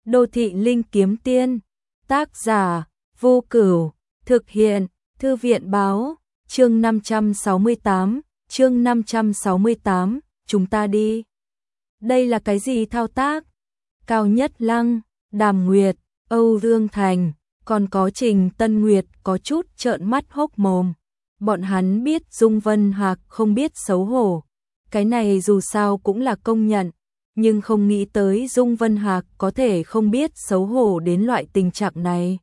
Đô thị linh kiếm tiên. Tác giả Vô Cửu. Thực hiện Thư viện báo. Chương 568, chúng ta đi. Đây là cái gì thao tác? Cao Nhất Lăng, Đàm Nguyệt, Âu Dương Thành, còn có Trình Tân Nguyệt có chút trợn mắt hốc mồm. Bọn hắn biết Dung Vân Hạc không biết xấu hổ. Cái này dù sao cũng là công nhận, nhưng không nghĩ tới Dung Vân Hạc có thể không biết xấu hổ đến loại tình trạng này.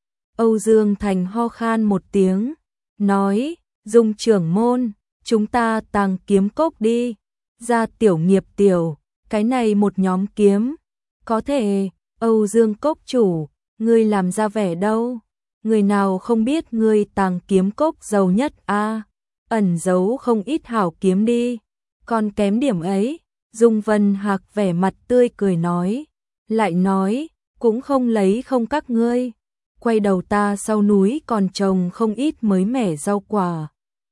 Âu Dương Thành ho khan một tiếng, nói, Dung trưởng môn, chúng ta tàng kiếm cốc đi, ra tiểu nghiệp tiểu, cái này một nhóm kiếm. Có thể, Âu Dương cốc chủ, ngươi làm ra vẻ đâu, người nào không biết ngươi tàng kiếm cốc giàu nhất a, ẩn giấu không ít hảo kiếm đi, còn kém điểm ấy. Dung Vân Hạc vẻ mặt tươi cười nói, lại nói, cũng không lấy không các ngươi, quay đầu ta sau núi còn trồng không ít mới mẻ rau quả.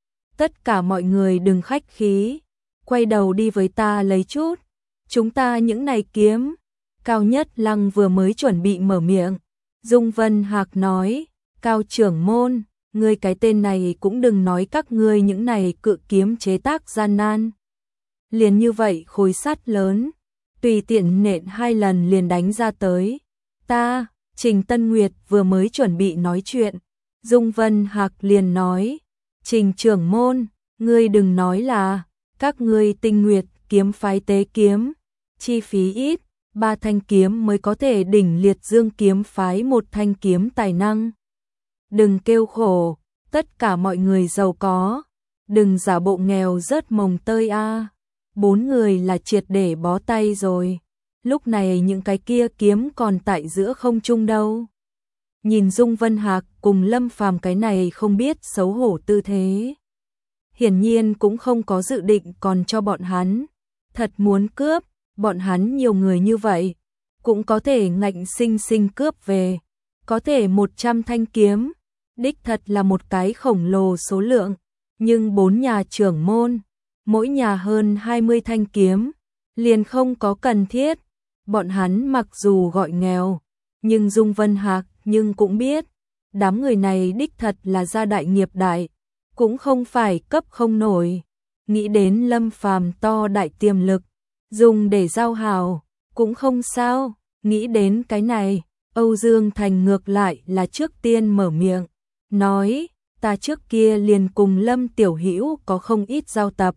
Tất cả mọi người đừng khách khí, quay đầu đi với ta lấy chút, chúng ta những này kiếm. Cao Nhất Lăng vừa mới chuẩn bị mở miệng, Dung Vân Hạc nói, Cao trưởng môn, ngươi cái tên này cũng đừng nói các ngươi những này cự kiếm chế tác gian nan. Liền như vậy khối sắt lớn, tùy tiện nện 2 lần liền đánh ra tới. Ta, Trình Tân Nguyệt vừa mới chuẩn bị nói chuyện, Dung Vân Hạc liền nói, Trình trưởng môn, ngươi đừng nói là, các ngươi Tinh Nguyệt kiếm phái tế kiếm, chi phí ít, 3 thanh kiếm mới có thể đỉnh Liệt Dương kiếm phái 1 thanh kiếm tài năng. Đừng kêu khổ, tất cả mọi người giàu có, đừng giả bộ nghèo rớt mồng tơi a. 4 người là triệt để bó tay rồi. Lúc này những cái kia kiếm còn tại giữa không trung đâu. Nhìn Dung Vân Hạc cùng Lâm Phàm cái này không biết xấu hổ tư thế, hiển nhiên cũng không có dự định còn cho bọn hắn. Thật muốn cướp, bọn hắn nhiều người như vậy, cũng có thể ngạnh sinh sinh cướp về. Có thể 100 thanh kiếm, đích thật là một cái khổng lồ số lượng. Nhưng 4 nhà trưởng môn, mỗi nhà hơn 20 thanh kiếm, liền không có cần thiết. Bọn hắn mặc dù gọi nghèo, nhưng Dung Vân Hạc nhưng cũng biết, đám người này đích thật là gia đại nghiệp đại, cũng không phải cấp không nổi. Nghĩ đến Lâm Phàm to đại tiềm lực, dùng để giao hảo, cũng không sao. Nghĩ đến cái này, Âu Dương Thành ngược lại là trước tiên mở miệng, nói, ta trước kia liền cùng Lâm Tiểu Hữu có không ít giao tập.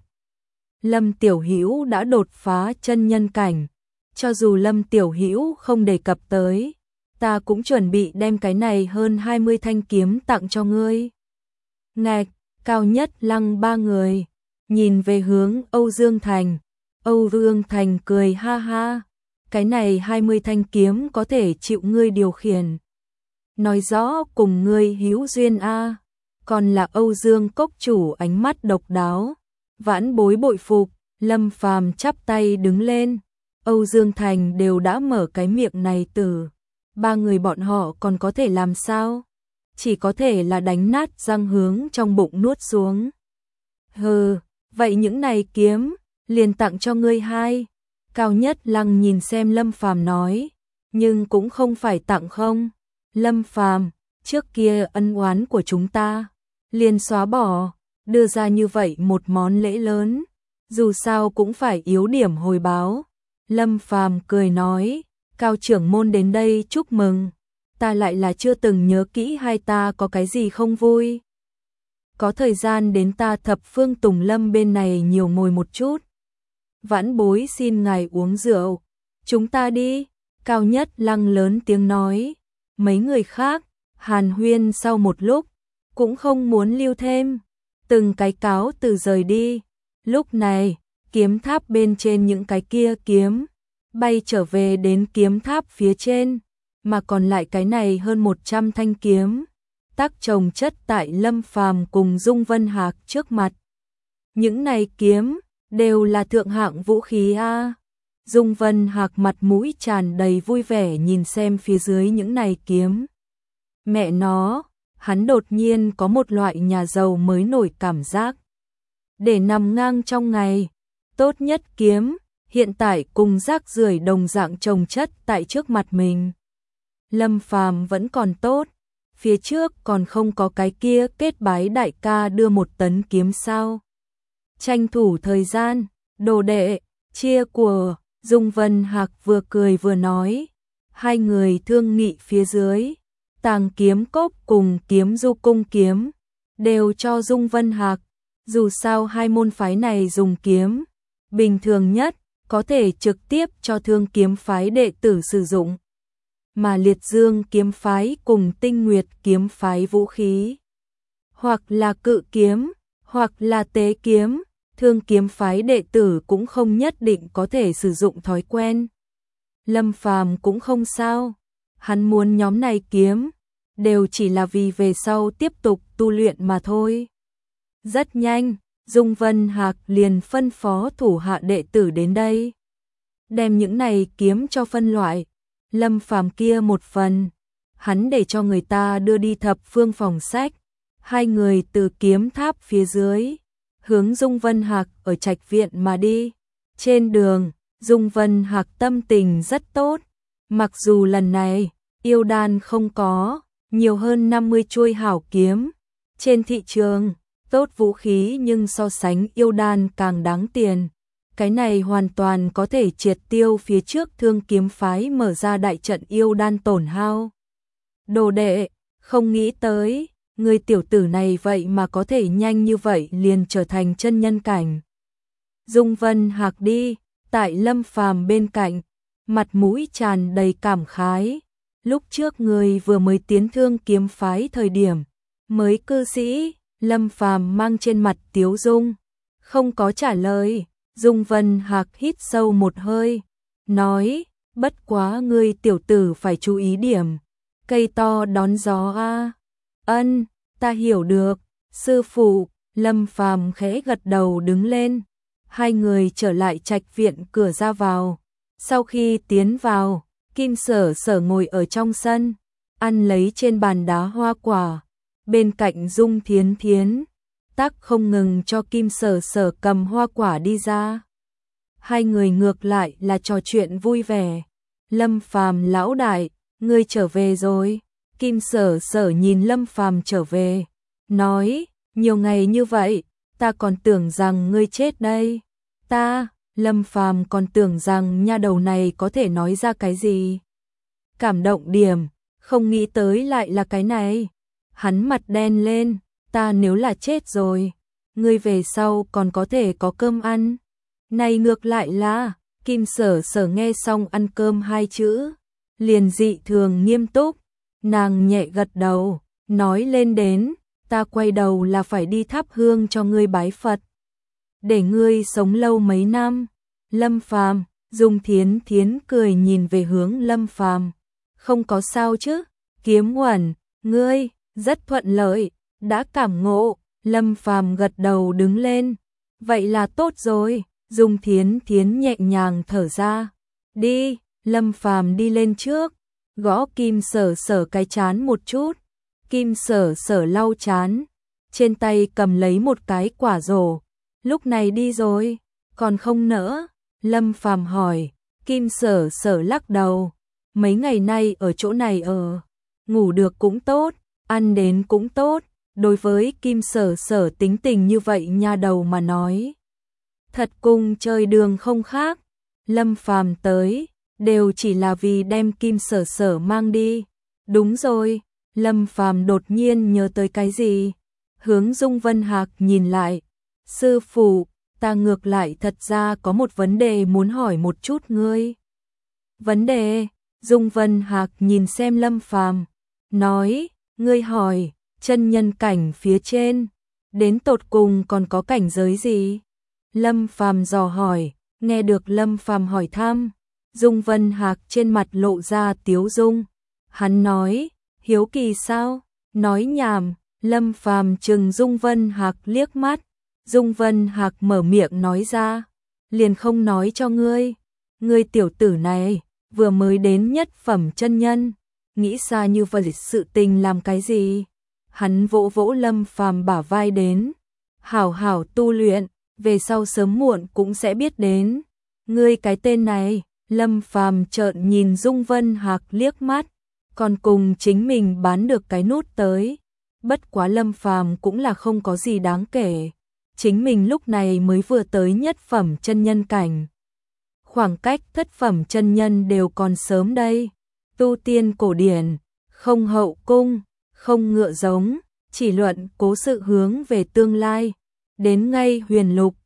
Lâm Tiểu Hữu đã đột phá chân nhân cảnh, cho dù Lâm Tiểu Hữu không đề cập tới, ta cũng chuẩn bị đem cái này hơn 20 thanh kiếm tặng cho ngươi. Ngạch, Cao Nhất Lăng 3 người, nhìn về hướng Âu Dương Thành. Âu Dương Thành cười ha ha, cái này 20 thanh kiếm có thể chịu ngươi điều khiển. Nói rõ cùng ngươi hữu duyên a. Còn là Âu Dương cốc chủ ánh mắt độc đáo, vãn bối bội phục. Lâm Phàm chắp tay đứng lên, Âu Dương Thành đều đã mở cái miệng này từ, 3 người bọn họ còn có thể làm sao? Chỉ có thể là đánh nát răng hướng trong bụng nuốt xuống. Hừ, vậy những này kiếm, liền tặng cho ngươi 2. Cao Nhất Lăng nhìn xem Lâm Phàm nói, nhưng cũng không phải tặng không. Lâm Phàm, trước kia ân oán của chúng ta, liền xóa bỏ, đưa ra như vậy một món lễ lớn, dù sao cũng phải yếu điểm hồi báo. Lâm Phàm cười nói, Cao trưởng môn đến đây chúc mừng, ta lại là chưa từng nhớ kỹ hai ta có cái gì không vui. Có thời gian đến ta Thập Phương Tùng Lâm bên này nhiều ngồi một chút. Vãn bối xin ngài uống rượu, chúng ta đi. Cao Nhất Lăng lớn tiếng nói, mấy người khác, hàn huyên sau một lúc, cũng không muốn lưu thêm, từng cái cáo từ rời đi. Lúc này, kiếm tháp bên trên những cái kia kiếm, bay trở về đến kiếm tháp phía trên, mà còn lại cái này hơn 100 thanh kiếm, tác chồng chất tại Lâm Phàm cùng Dung Vân Hạc trước mặt. Những này kiếm, đều là thượng hạng vũ khí a. Dung Vân Hạc mặt mũi tràn đầy vui vẻ nhìn xem phía dưới những này kiếm. Mẹ nó, hắn đột nhiên có một loại nhà giàu mới nổi cảm giác. Để nằm ngang trong ngày, tốt nhất kiếm, hiện tại cùng rác rưởi đồng dạng chồng chất tại trước mặt mình. Lâm Phàm vẫn còn tốt, phía trước còn không có cái kia kết bái đại ca đưa 1 tấn kiếm sao. Tranh thủ thời gian, đồ đệ, chia của, Dung Vân Hạc vừa cười vừa nói. Hai người thương nghị phía dưới, Tàng Kiếm Cốc cùng Kiếm Du Cung kiếm, đều cho Dung Vân Hạc, dù sao hai môn phái này dùng kiếm, bình thường nhất, có thể trực tiếp cho Thương kiếm phái đệ tử sử dụng. Mà Liệt Dương kiếm phái cùng Tinh Nguyệt kiếm phái vũ khí, hoặc là cự kiếm, hoặc là tế kiếm, Thương kiếm phái đệ tử cũng không nhất định có thể sử dụng thói quen. Lâm Phàm cũng không sao, hắn muốn nhóm này kiếm, đều chỉ là vì về sau tiếp tục tu luyện mà thôi. Rất nhanh, Dung Vân Hạc liền phân phó thủ hạ đệ tử đến đây, đem những này kiếm cho phân loại. Lâm Phàm kia một phần, hắn để cho người ta đưa đi thập phương phòng sách. Hai người từ kiếm tháp phía dưới, hướng Dung Vân Hạc ở trạch viện mà đi. Trên đường, Dung Vân Hạc tâm tình rất tốt. Mặc dù lần này, yêu đan không có, nhiều hơn 50 chuôi hảo kiếm. Trên thị trường, tốt vũ khí nhưng so sánh yêu đan càng đáng tiền. Cái này hoàn toàn có thể triệt tiêu phía trước Thương kiếm phái mở ra đại trận yêu đan tổn hao. Đồ đệ, không nghĩ tới, người tiểu tử này vậy mà có thể nhanh như vậy liền trở thành chân nhân cảnh. Dung Vân Hạc đi, tại Lâm Phàm bên cạnh, mặt mũi tràn đầy cảm khái. Lúc trước người vừa mới tiến Thương kiếm phái thời điểm, mới cư sĩ, Lâm Phàm mang trên mặt tiếu dung, không có trả lời. Dung Vân Hạc hít sâu một hơi, nói, bất quá ngươi tiểu tử phải chú ý điểm, cây to đón gió a. Ân, ta hiểu được, sư phụ. Lâm Phàm khẽ gật đầu đứng lên. Hai người trở lại trạch viện cửa ra vào. Sau khi tiến vào, Kim Sở Sở ngồi ở trong sân, ăn lấy trên bàn đá hoa quả, bên cạnh Dung Thiến Thiến tắc không ngừng cho Kim Sở Sở cầm hoa quả đi ra. Hai người ngược lại là trò chuyện vui vẻ. Lâm Phàm lão đại, ngươi trở về rồi. Kim Sở Sở nhìn Lâm Phàm trở về, nói, nhiều ngày như vậy, ta còn tưởng rằng ngươi chết đây. Lâm Phàm còn tưởng rằng nha đầu này có thể nói ra cái gì. Cảm động điểm, không nghĩ tới lại là cái này. Hắn mặt đen lên, ta nếu là chết rồi, ngươi về sau còn có thể có cơm ăn. Này ngược lại là, Kim Sở Sở nghe xong ăn cơm 2 chữ, liền dị thường nghiêm túc, nàng nhẹ gật đầu, nói lên đến, ta quay đầu là phải đi thắp hương cho ngươi bái Phật, để ngươi sống lâu mấy năm. Lâm Phàm, Dung Thiến Thiến cười nhìn về hướng Lâm Phàm, không có sao chứ, Kiếm Uẩn, ngươi rất thuận lợi, đã cảm ngộ. Lâm Phàm gật đầu đứng lên, vậy là tốt rồi. Dung Thiến Thiến nhẹ nhàng thở ra, đi. Lâm Phàm đi lên trước, gõ Kim Sở Sở cái chán một chút. Kim Sở Sở lau chán, trên tay cầm lấy một cái quả rổ. Lúc này đi rồi, còn không nỡ? Lâm Phàm hỏi. Kim Sở Sở lắc đầu, mấy ngày nay ở chỗ này ngủ được cũng tốt, ăn đến cũng tốt. Đối với Kim Sở Sở tính tình như vậy nha đầu mà nói, thật cùng trời đường không khác. Lâm Phàm tới, đều chỉ là vì đem Kim Sở Sở mang đi. Đúng rồi, Lâm Phàm đột nhiên nhớ tới cái gì, hướng Dung Vân Hạc nhìn lại. Sư phụ, ta ngược lại thật ra có một vấn đề muốn hỏi một chút ngươi. Vấn đề? Dung Vân Hạc nhìn xem Lâm Phàm, nói, ngươi hỏi, chân nhân cảnh phía trên, đến tột cùng còn có cảnh giới gì? Lâm Phàm dò hỏi. Nghe được Lâm Phàm hỏi thăm, Dung Vân Hạc trên mặt lộ ra tiếu dung. Hắn nói, hiếu kỳ sao? Nói nhảm. Lâm Phàm trừng Dung Vân Hạc liếc mắt. Dung Vân Hạc mở miệng nói ra, liền không nói cho ngươi. Ngươi tiểu tử này, vừa mới đến nhất phẩm chân nhân, nghĩ xa như vậy sự tình làm cái gì? Hắn vỗ vỗ Lâm Phàm bả vai đến, hảo hảo tu luyện, về sau sớm muộn cũng sẽ biết đến. Ngươi cái tên này, Lâm Phàm trợn nhìn Dung Vân Hạc liếc mắt, còn cùng chính mình bán được cái nút tới. Bất quá Lâm Phàm cũng là không có gì đáng kể. Chính mình lúc này mới vừa tới nhất phẩm chân nhân cảnh. Khoảng cách thất phẩm chân nhân đều còn sớm đây. Tu tiên cổ điển, không hậu cung, không ngựa giống, chỉ luận cố sự hướng về tương lai. Đến ngay huyền lục,